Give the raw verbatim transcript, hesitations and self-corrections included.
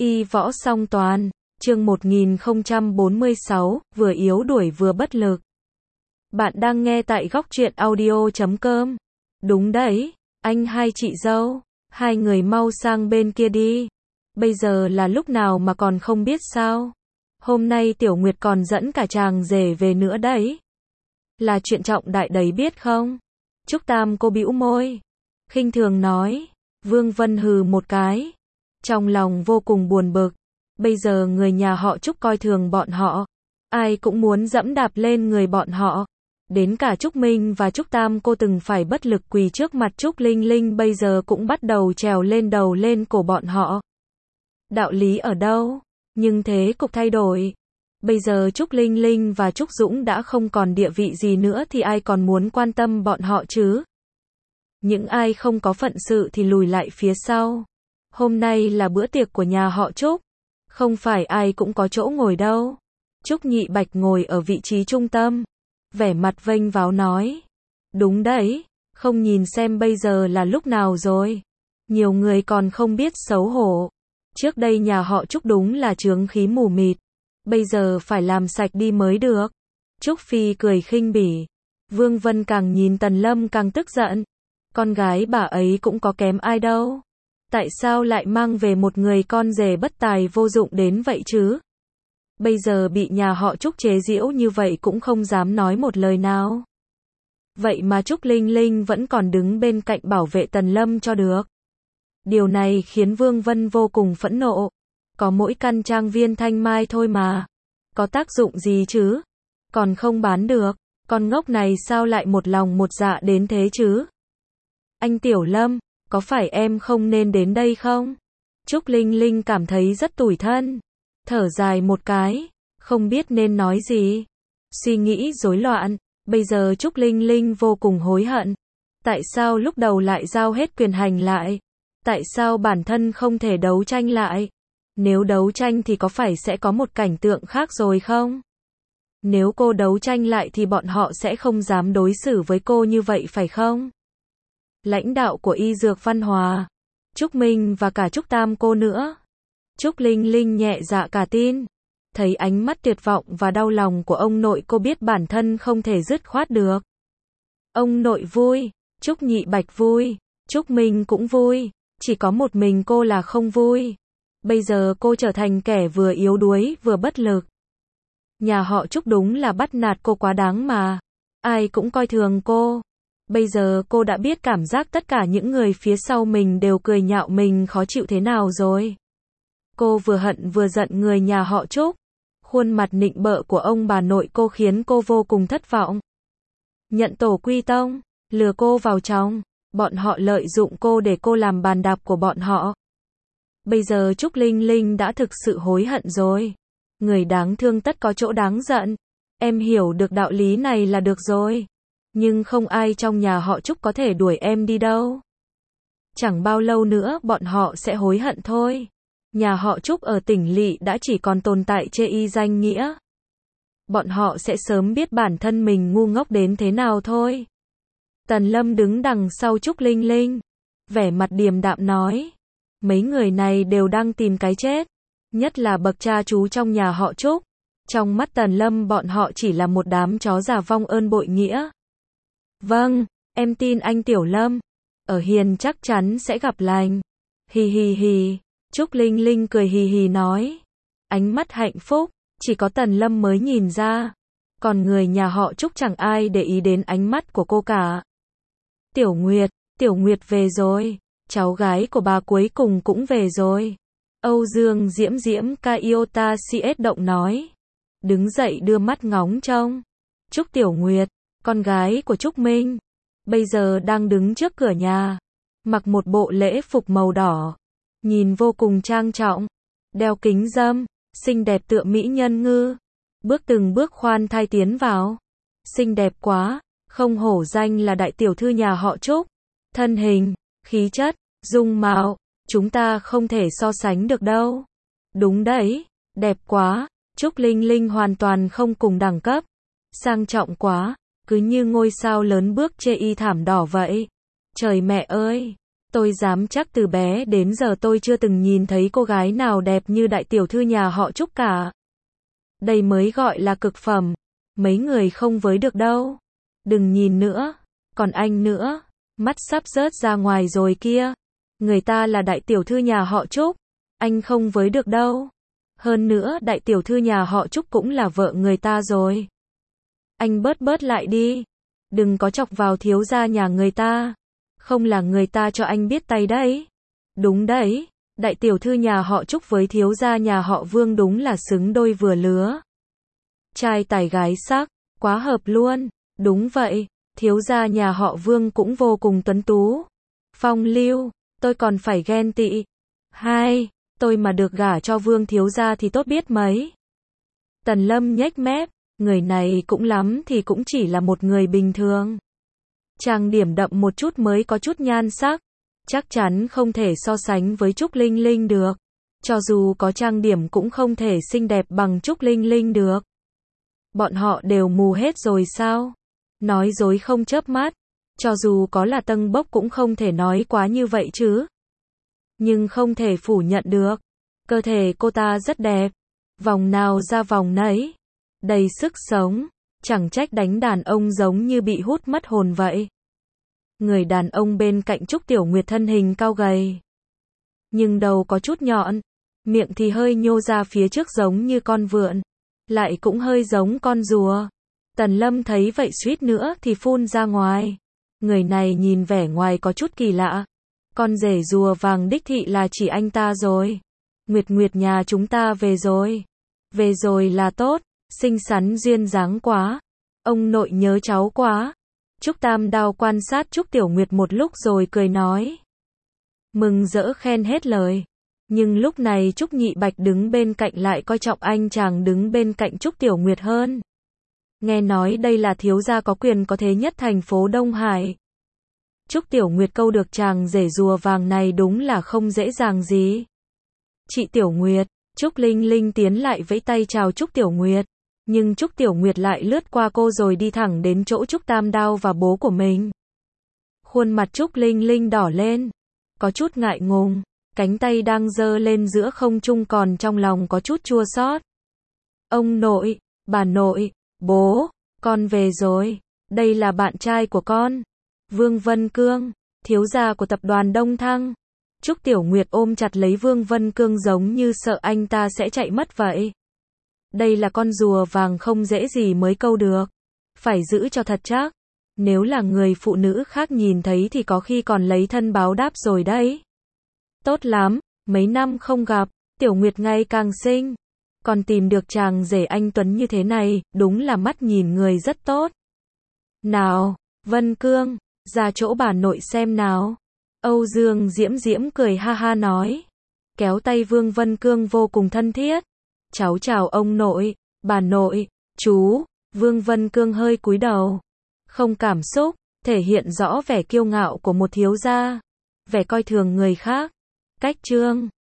Y võ song toàn, chương một nghìn không trăm bốn mươi sáu, vừa yếu đuổi vừa bất lực. Bạn đang nghe tại góc truyện audio chấm com. Đúng đấy, anh hai chị dâu, hai người mau sang bên kia đi. Bây giờ là lúc nào mà còn không biết sao? Hôm nay Tiểu Nguyệt còn dẫn cả chàng rể về nữa đấy. Là chuyện trọng đại đấy biết không? Trúc Tam cô bĩu môi, khinh thường nói. Vương Vân hừ một cái, trong lòng vô cùng buồn bực. Bây giờ người nhà họ Trúc coi thường bọn họ, ai cũng muốn dẫm đạp lên người bọn họ. Đến cả Trúc Minh và Trúc Tam cô từng phải bất lực quỳ trước mặt Trúc Linh Linh bây giờ cũng bắt đầu trèo lên đầu lên cổ bọn họ. Đạo lý ở đâu? Nhưng thế cục thay đổi. Bây giờ Trúc Linh Linh và Trúc Dũng đã không còn địa vị gì nữa thì ai còn muốn quan tâm bọn họ chứ? Những ai không có phận sự thì lùi lại phía sau. Hôm nay là bữa tiệc của nhà họ Trúc, không phải ai cũng có chỗ ngồi đâu. Trúc Nhị Bạch ngồi ở vị trí trung tâm, vẻ mặt vênh váo nói. Đúng đấy, không nhìn xem bây giờ là lúc nào rồi. Nhiều người còn không biết xấu hổ. Trước đây nhà họ Trúc đúng là chướng khí mù mịt, bây giờ phải làm sạch đi mới được. Trúc Phi cười khinh bỉ. Vương Vân càng nhìn Tần Lâm càng tức giận. Con gái bà ấy cũng có kém ai đâu. Tại sao lại mang về một người con rể bất tài vô dụng đến vậy chứ? Bây giờ bị nhà họ Trúc chế giễu như vậy cũng không dám nói một lời nào. Vậy mà Trúc Linh Linh vẫn còn đứng bên cạnh bảo vệ Tần Lâm cho được. Điều này khiến Vương Vân vô cùng phẫn nộ. Có mỗi căn trang viên Thanh Mai thôi mà. Có tác dụng gì chứ? Còn không bán được. Con ngốc này sao lại một lòng một dạ đến thế chứ? Anh Tiểu Lâm, có phải em không nên đến đây không? Trúc Linh Linh cảm thấy rất tủi thân. Thở dài một cái, không biết nên nói gì. Suy nghĩ rối loạn, bây giờ Trúc Linh Linh vô cùng hối hận. Tại sao lúc đầu lại giao hết quyền hành lại? Tại sao bản thân không thể đấu tranh lại? Nếu đấu tranh thì có phải sẽ có một cảnh tượng khác rồi không? Nếu cô đấu tranh lại thì bọn họ sẽ không dám đối xử với cô như vậy phải không? Lãnh đạo của Y Dược Văn Hòa, Trúc Minh và cả Trúc Tam cô nữa. Trúc Linh Linh nhẹ dạ cả tin. Thấy ánh mắt tuyệt vọng và đau lòng của ông nội cô biết bản thân không thể dứt khoát được. Ông nội vui, Trúc Nhị Bạch vui, Trúc Minh cũng vui, chỉ có một mình cô là không vui. Bây giờ cô trở thành kẻ vừa yếu đuối vừa bất lực. Nhà họ Trúc đúng là bắt nạt cô quá đáng mà. Ai cũng coi thường cô. Bây giờ cô đã biết cảm giác tất cả những người phía sau mình đều cười nhạo mình khó chịu thế nào rồi. Cô vừa hận vừa giận người nhà họ Trúc. Khuôn mặt nịnh bợ của ông bà nội cô khiến cô vô cùng thất vọng. Nhận tổ quy tông, lừa cô vào trong, bọn họ lợi dụng cô để cô làm bàn đạp của bọn họ. Bây giờ Trúc Linh Linh đã thực sự hối hận rồi. Người đáng thương tất có chỗ đáng giận. Em hiểu được đạo lý này là được rồi. Nhưng không ai trong nhà họ Trúc có thể đuổi em đi đâu. Chẳng bao lâu nữa bọn họ sẽ hối hận thôi. Nhà họ Trúc ở tỉnh lỵ đã chỉ còn tồn tại chê y danh nghĩa. Bọn họ sẽ sớm biết bản thân mình ngu ngốc đến thế nào thôi. Tần Lâm đứng đằng sau Trúc Linh Linh, vẻ mặt điềm đạm nói. Mấy người này đều đang tìm cái chết. Nhất là bậc cha chú trong nhà họ Trúc. Trong mắt Tần Lâm bọn họ chỉ là một đám chó giả vong ơn bội nghĩa. Vâng, em tin anh Tiểu Lâm. Ở hiền chắc chắn sẽ gặp lành. Hì hì hì. Trúc Linh Linh cười hì hì nói. Ánh mắt hạnh phúc, chỉ có Tần Lâm mới nhìn ra. Còn người nhà họ Trúc chẳng ai để ý đến ánh mắt của cô cả. Tiểu Nguyệt, Tiểu Nguyệt về rồi. Cháu gái của bà cuối cùng cũng về rồi. Âu Dương Diễm Diễm Kaiota xê ét động nói. Đứng dậy đưa mắt ngóng trông. Trúc Tiểu Nguyệt, con gái của Trúc Minh, bây giờ đang đứng trước cửa nhà. Mặc một bộ lễ phục màu đỏ. Nhìn vô cùng trang trọng. Đeo kính râm, xinh đẹp tựa mỹ nhân ngư. Bước từng bước khoan thai tiến vào. Xinh đẹp quá, không hổ danh là đại tiểu thư nhà họ Trúc. Thân hình, khí chất, dung mạo, chúng ta không thể so sánh được đâu. Đúng đấy, đẹp quá. Trúc Linh Linh hoàn toàn không cùng đẳng cấp. Sang trọng quá, cứ như ngôi sao lớn bước chê y thảm đỏ vậy. Trời mẹ ơi, Tôi dám chắc từ bé đến giờ tôi chưa từng nhìn thấy cô gái nào đẹp như đại tiểu thư nhà họ Trúc cả. Đây mới gọi là cực phẩm. Mấy người không với được đâu. Đừng nhìn nữa. Còn anh nữa. Mắt sắp rớt ra ngoài rồi kia. Người ta là đại tiểu thư nhà họ Trúc. Anh không với được đâu. Hơn nữa đại tiểu thư nhà họ Trúc cũng là vợ người ta rồi. Anh bớt bớt lại đi. Đừng có chọc vào thiếu gia nhà người ta. Không là người ta cho anh biết tay đấy. Đúng đấy. Đại tiểu thư nhà họ Trúc với thiếu gia nhà họ Vương đúng là xứng đôi vừa lứa. Trai tài gái sắc. Quá hợp luôn. Đúng vậy. Thiếu gia nhà họ Vương cũng vô cùng tuấn tú. Phong lưu. Tôi còn phải ghen tị. Hai. Tôi mà được gả cho Vương thiếu gia thì tốt biết mấy. Tần Lâm nhếch mép. Người này cũng lắm thì cũng chỉ là một người bình thường. Trang điểm đậm một chút mới có chút nhan sắc. Chắc chắn không thể so sánh với Trúc Linh Linh được. Cho dù có trang điểm cũng không thể xinh đẹp bằng Trúc Linh Linh được. Bọn họ đều mù hết rồi sao? Nói dối không chớp mắt. Cho dù có là Tân Bốc cũng không thể nói quá như vậy chứ. Nhưng không thể phủ nhận được. Cơ thể cô ta rất đẹp. Vòng nào ra vòng nấy. Đầy sức sống. Chẳng trách đánh đàn ông giống như bị hút mất hồn vậy. Người đàn ông bên cạnh Trúc Tiểu Nguyệt thân hình cao gầy. Nhưng đầu có chút nhọn. Miệng thì hơi nhô ra phía trước giống như con vượn. Lại cũng hơi giống con rùa. Tần Lâm thấy vậy suýt nữa thì phun ra ngoài. Người này nhìn vẻ ngoài có chút kỳ lạ. Con rể rùa vàng đích thị là chỉ anh ta rồi. Nguyệt Nguyệt nhà chúng ta về rồi. Về rồi là tốt. Xinh xắn duyên dáng quá. Ông nội nhớ cháu quá. Trúc Tam Đao quan sát Trúc Tiểu Nguyệt một lúc rồi cười nói. Mừng rỡ khen hết lời. Nhưng lúc này Trúc Nhị Bạch đứng bên cạnh lại coi trọng anh chàng đứng bên cạnh Trúc Tiểu Nguyệt hơn. Nghe nói đây là thiếu gia có quyền có thế nhất thành phố Đông Hải. Trúc Tiểu Nguyệt câu được chàng rể rùa vàng này đúng là không dễ dàng gì. Chị Tiểu Nguyệt, Trúc Linh Linh tiến lại vẫy tay chào Trúc Tiểu Nguyệt. Nhưng Trúc Tiểu Nguyệt lại lướt qua cô rồi đi thẳng đến chỗ Trúc Tam Đao và bố của mình. Khuôn mặt Trúc Linh Linh đỏ lên. Có chút ngại ngùng. Cánh tay đang giơ lên giữa không trung còn trong lòng có chút chua xót. Ông nội, bà nội, bố, con về rồi. Đây là bạn trai của con. Vương Vân Cương, thiếu gia của tập đoàn Đông Thăng. Trúc Tiểu Nguyệt ôm chặt lấy Vương Vân Cương giống như sợ anh ta sẽ chạy mất vậy. Đây là con rùa vàng không dễ gì mới câu được. Phải giữ cho thật chắc. Nếu là người phụ nữ khác nhìn thấy thì có khi còn lấy thân báo đáp rồi đấy. Tốt lắm, mấy năm không gặp, Tiểu Nguyệt ngày càng xinh. Còn tìm được chàng rể anh Tuấn như thế này, đúng là mắt nhìn người rất tốt. Nào, Vân Cương, ra chỗ bà nội xem nào. Âu Dương Diễm Diễm cười ha ha nói. Kéo tay Vương Vân Cương vô cùng thân thiết. Cháu chào ông nội, bà nội, chú. Vương Vân Cương hơi cúi đầu. Không cảm xúc, thể hiện rõ vẻ kiêu ngạo của một thiếu gia. Vẻ coi thường người khác. Cách chương